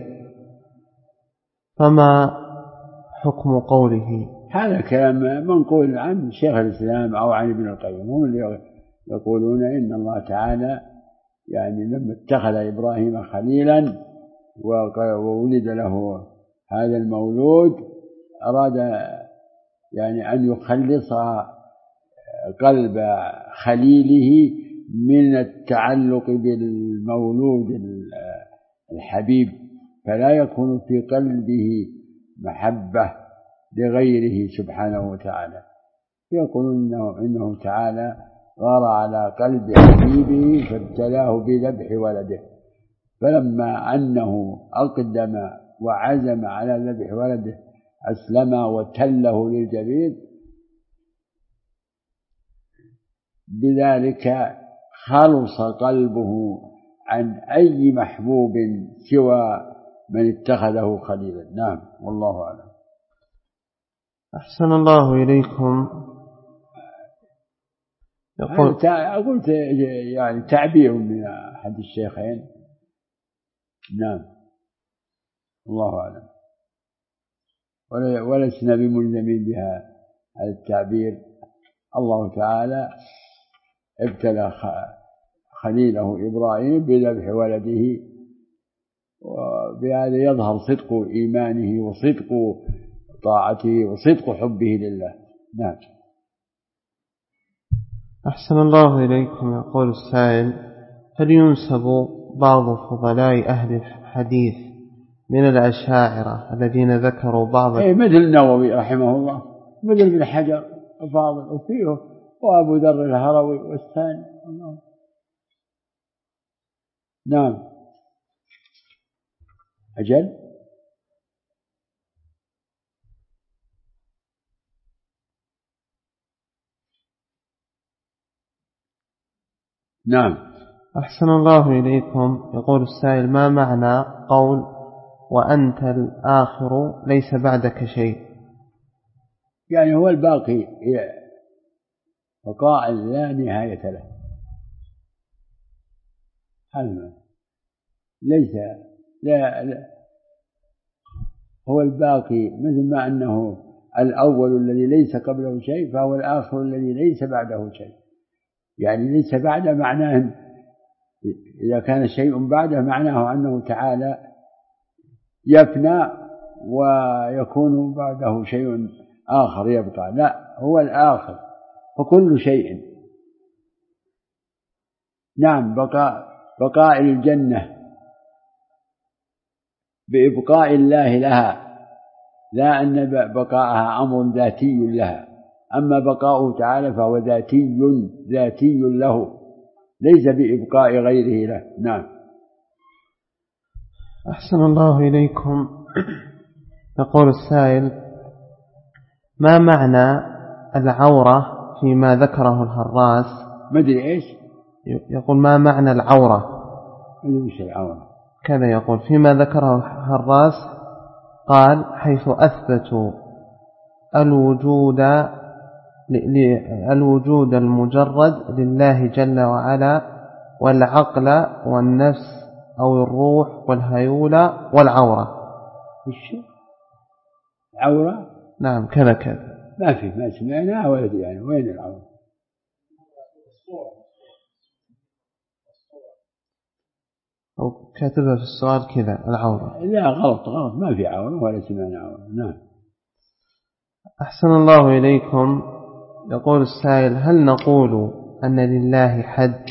فما حكم قوله؟
هذا كلام منقول عن شيخ الإسلام أو عن ابن القيم، هم اللي يقولون إن الله تعالى يعني لما اتخذ إبراهيم خليلا وولد له هذا المولود أراد يعني أن يخلص قلب خليله من التعلق بالمولود الحبيب، فلا يكون في قلبه محبة لغيره سبحانه وتعالى. يقولون إنه تعالى غار على قلب حبيبه فابتلاه بذبح ولده، فلما أنه أقدم وعزم على ذبح ولده أسلم وتله للجبين، بذلك خلص قلبه عن أي محبوب سوى من اتخذه خليلا. نعم، والله أعلم.
أحسن الله إليكم.
قلت يعني تعبير من أحد الشيخين. نعم، الله أعلم، ولسنا بملزمين بها هذا التعبير. الله تعالى ابتلى خليله إبراهيم بذبح ولده، وبهذا يظهر صدق إيمانه وصدق طاعته وصدق حبه لله. نعم.
أحسن الله إليكم. يقول السائل: هل ينسب بعض فضلاء أهل الحديث من الأشاعرة الذين ذكروا بعض
مثل النووي رحمه الله، مثل ابن حجر فاضل وفيه، وأبو ذر الهروي والثاني. نعم. أجل. نعم.
أحسن الله إليكم. يقول السائل: ما معنى قول وأنت الآخر ليس بعدك شيء؟
يعني هو الباقي بقاء لا نهاية له، ليس لا هو الباقي، مثل ما أنه الأول الذي ليس قبله شيء فهو الآخر الذي ليس بعده شيء. يعني ليس بعده معناه إذا كان شيء بعده معناه أنه تعالى يفنى ويكون بعده شيء آخر يبقى، لا، هو الآخر فكل شيء. نعم، بقاء الجنة بإبقاء الله لها، لا أن بقاءها أمر ذاتي لها، أما بقاؤه تعالى فهو ذاتي له، ليس بإبقاء غيره له. نعم.
أحسن الله إليكم. يقول السائل: ما معنى العورة فيما ذكره الهراس؟
ما أدري إيش
يقول: ما معنى العورة؟
إيش العورة؟
كذا يقول: فيما ذكره الهراس قال: حيث أثبتوا الوجود المجرد لله جل وعلا، والعقل والنفس أو الروح والهيولى والعورة.
وش العورة؟
نعم كذا.
ما سمعناها ولا يعني وين العورة؟
أو كاتبها في السؤال كذا العورة.
لا، غلط، ما في عورة ولا سمعنا عورة. نعم.
أحسن الله إليكم. يقول السائل: هل نقول أن لله حد؟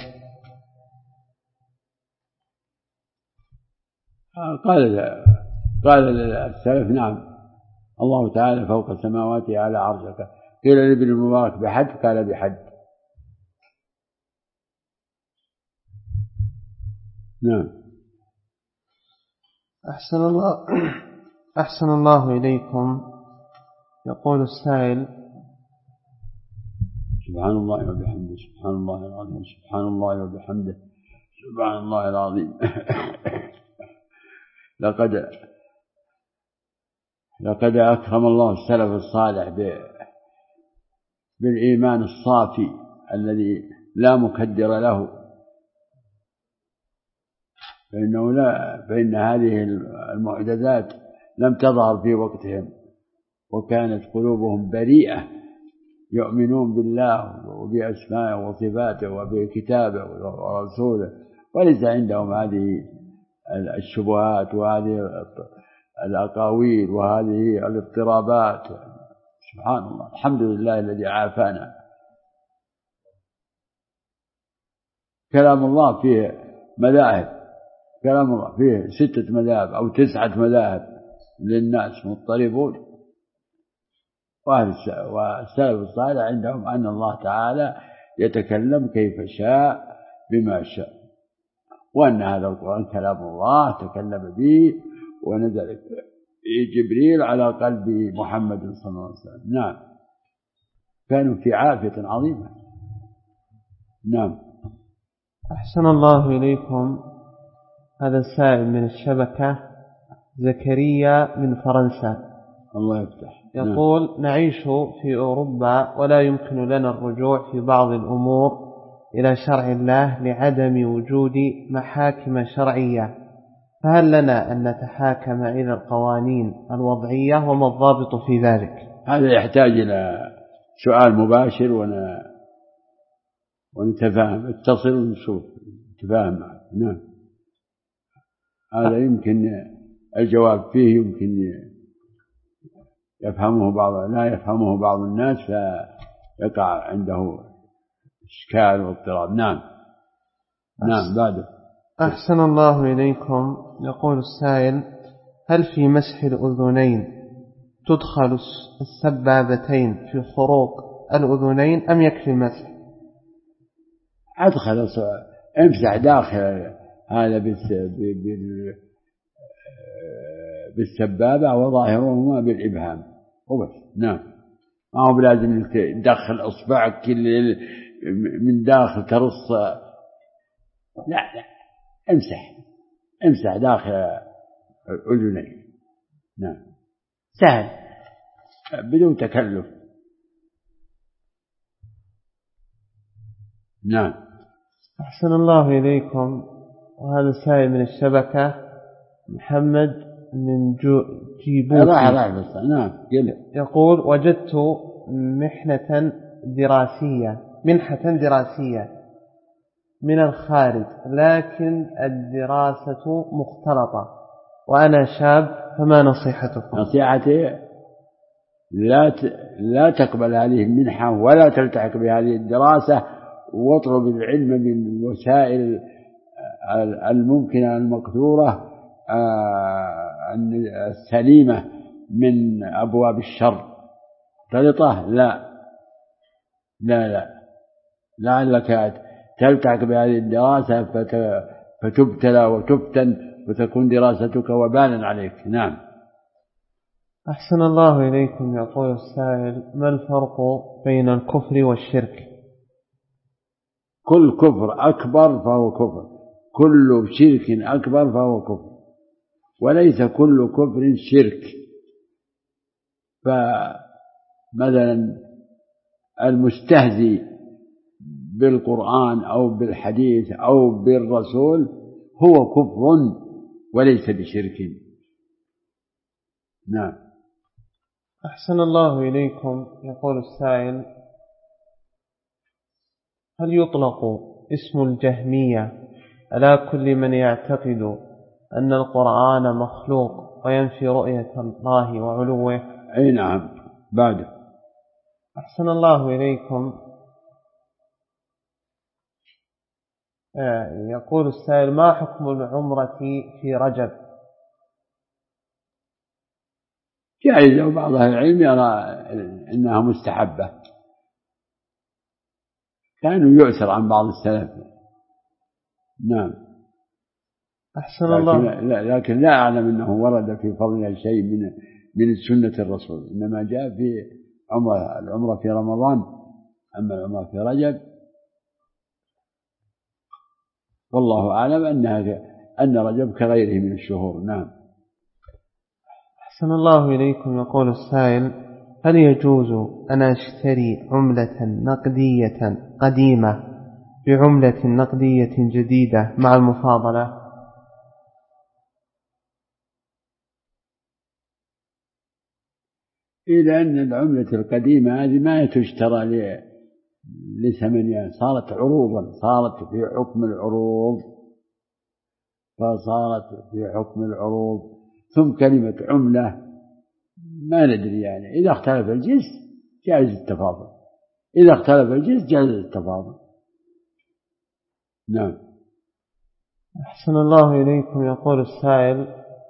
قال السلف: نعم، الله تعالى فوق السماوات على عرشه. قيل لابن المبارك: بحد؟ قال: بحد. نعم.
أحسن الله إليكم. يقول السائل:
سبحان الله وبحمده، سبحان الله العظيم، سبحان الله وبحمده، سبحان الله العظيم. لقد أكرم الله السلف الصالح بالإيمان الصافي الذي لا مكدر له، فإن هذه المعجزات لم تظهر في وقتهم، وكانت قلوبهم بريئة، يؤمنون بالله وبأسمائه وصفاته وبكتابه ورسوله، وليس عندهم هذه الشبهات وهذه الأقاويل وهذه الاضطرابات. سبحان الله، الحمد لله الذي عافانا. كلام الله فيه مذاهب، كلام الله فيه 6 مذاهب أو 9 مذاهب للناس مضطربون، والسلف الصالح عندهم أن الله تعالى يتكلم كيف شاء بما شاء، وأن هذا القرآن كلام الله تكلم به ونزل جبريل على قلب محمد صلى الله عليه وسلم. نعم، كانوا في عافية عظيمة. نعم.
أحسن الله إليكم. هذا السائل من الشبكة زكريا من فرنسا،
الله يفتح.
يقول: نعيش في أوروبا ولا يمكن لنا الرجوع في بعض الأمور إلى شرع الله لعدم وجود محاكم شرعية، فهل لنا أن نتحاكم إلى القوانين الوضعية، وما الضابط في ذلك؟
هذا يحتاج إلى سؤال مباشر ونتفاهم، اتصل ونشوف نتفاهم معه. نعم، هذا يمكن الجواب فيه يمكن لا يفهمه بعض الناس فيقع عنده إشكال واضطراب. نعم. بعده.
أحسن الله إليكم. يقول السائل: هل في مسح الأذنين تدخل السبابتين في خروق الأذنين أم يكفي المسح؟
أدخل، امسح داخل هذا بالسبابة وظاهرهما بالإبهام وبس. نعم، ما هو بلازم تدخل أصبعك من داخل ترص، لا، امسح داخل الأذنين. نعم، سهل بدون تكلف. نعم.
أحسن الله إليكم. وهذا سائل من الشبكة محمد من جيبوتي.
نعم.
يقول: وجدت منحة دراسية من الخارج، لكن الدراسة مختلطة، وأنا شاب فما نصيحتكم؟
نصيحتي لا تقبل هذه المنحة ولا تلتحق بهذه الدراسة، واطلب العلم من الوسائل الممكنة المقدورة السليمة من أبواب الشر. تلطه لا لعلك تلتحق بهذه الدراسة فتبتلى وتفتن وتكون دراستك وبالا عليك. نعم.
أحسن الله إليكم. يقول السائل: ما الفرق بين الكفر والشرك؟
كل كفر أكبر فهو كفر، كل شرك أكبر فهو كفر، وليس كل كفر شرك. فمثلا المستهزي بالقرآن أو بالحديث أو بالرسول هو كفر وليس بشرك. نعم.
أحسن الله إليكم. يقول السائل: هل يطلق اسم الجهمية على كل من يعتقد أن القرآن مخلوق وينفي رؤية الله وعلوه؟
أي نعم. بعد.
أحسن الله إليكم. يقول السائل: ما حكم العمرة في رجب؟
جائزة، وبعض أهل العلم يرى أنها مستحبة، كانوا يؤثر عن بعض السلف. نعم.
أحسن الله.
لكن لا أعلم أنه ورد في فضلها شيء من سنة الرسول، إنما جاء في العمرة في رمضان. أما العمرة في رجب والله أعلم أن رجب كغيره من الشهور. نعم.
أحسن الله إليكم. يقول السائل: هل يجوز أن أشتري عملة نقدية قديمة بعملة نقدية جديدة مع المفاضلة؟
إلى أن العملة القديمة هذه ما تشترى لثمنها، صارت عروضا، صارت في حكم العروض. ثم كلمة عملة ما ندري، يعني إذا اختلف الجنس جائز التفاضل، إذا اختلف الجنس جائز التفاضل. نعم.
أحسن الله إليكم. يقول السائل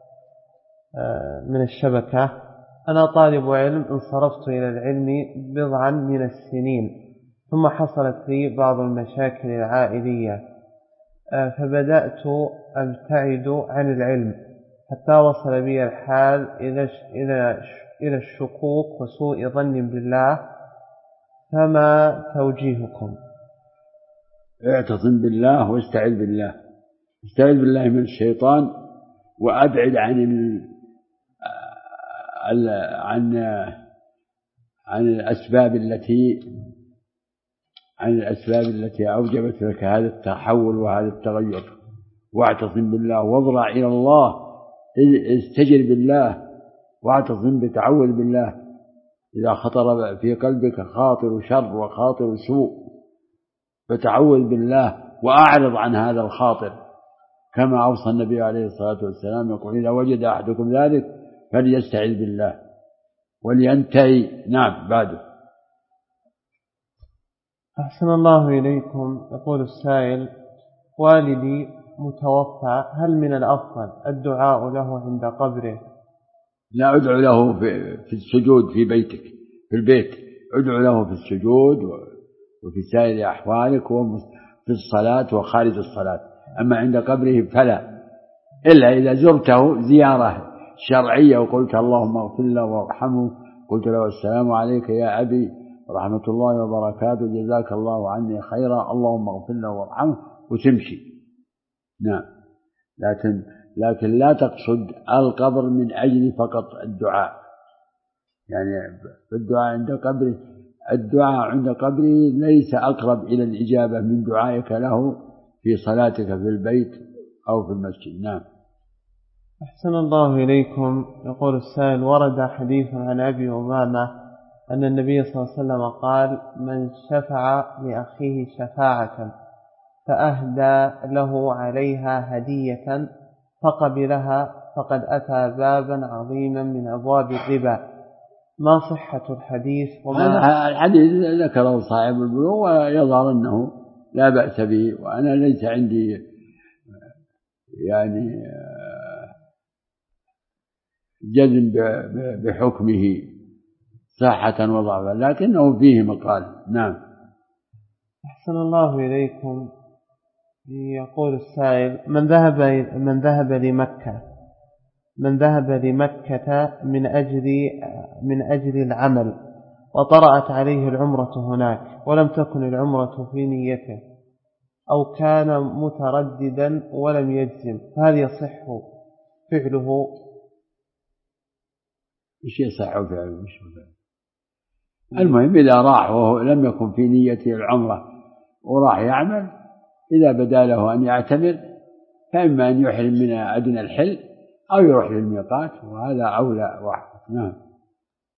من الشبكة: أنا طالب علم، انصرفت إلى العلم بضعا من السنين، ثم حصلت لي بعض المشاكل العائلية، فبدأت أبتعد عن العلم حتى وصل بي الحال إلى الشكوك وسوء ظن بالله، فما توجيهكم؟
اعتصم بالله واستعذ بالله، استعذ بالله من الشيطان، وأبعد عن الأسباب التي أوجبت لك هذا التحول وهذا التغير، واعتصم بالله واضرع إلى الله، استجر بالله واعتصم بتعوذ بالله. إذا خطر في قلبك خاطر شر وخاطر سوء فتعوذ بالله وأعرض عن هذا الخاطر، كما أوصى النبي عليه الصلاة والسلام يقول: إذا وجد أحدكم ذلك فليستعذ بالله ولينتهي. نعم. بعده.
أحسن الله إليكم. يقول السائل: والدي متوفى، هل من الأفضل الدعاء له عند قبره؟
لا، ادعو له في السجود في بيتك، في البيت، ادعو له في السجود وفي سائر أحوالك وفي الصلاة وخارج الصلاة. أما عند قبره فلا، إلا إذا زرته زيارة شرعية وقلت: اللهم اغفر له وارحمه، قلت له: السلام عليك يا أبي ورحمة الله وبركاته، جزاك الله عني خيرا، اللهم اغفر له وارحمه، وتمشي. نعم. لكن لا تقصد القبر من أجل فقط الدعاء، يعني الدعاء عند قبره ليس أقرب إلى الإجابة من دعائك له في صلاتك في البيت أو في المسجد. نعم.
أحسن الله إليكم. يقول السائل: ورد حديث عن أبي أمامة أن النبي صلى الله عليه وسلم قال: من شفع لأخيه شفاعة فأهدى له عليها هدية فقبلها فقد أتى بابا عظيما من أبواب الربا. ما صحة الحديث؟
هذا الحديث ذكره صاحب البلوغ ويظهر أنه لا بأس به، وأنا ليس عندي يعني جزم بحكمه صحة وضعفا، لكنه فيه مقال. نعم.
أحسن الله إليكم. يقول السائل: من ذهب لمكة من أجل العمل، وطرأت عليه العمرة هناك ولم تكن العمرة في نيته، أو كان مترددا ولم يجزم، فهل يصح فعله؟
إيش يصح فعله؟ المهم إذا راح وهو لم يكن في نيته العمرة وراح يعمل، إذا بدا له أن يعتمر فإما أن يحرم من أدنى الحل أو يروح للميقات، وهذا أولى واحد. نعم.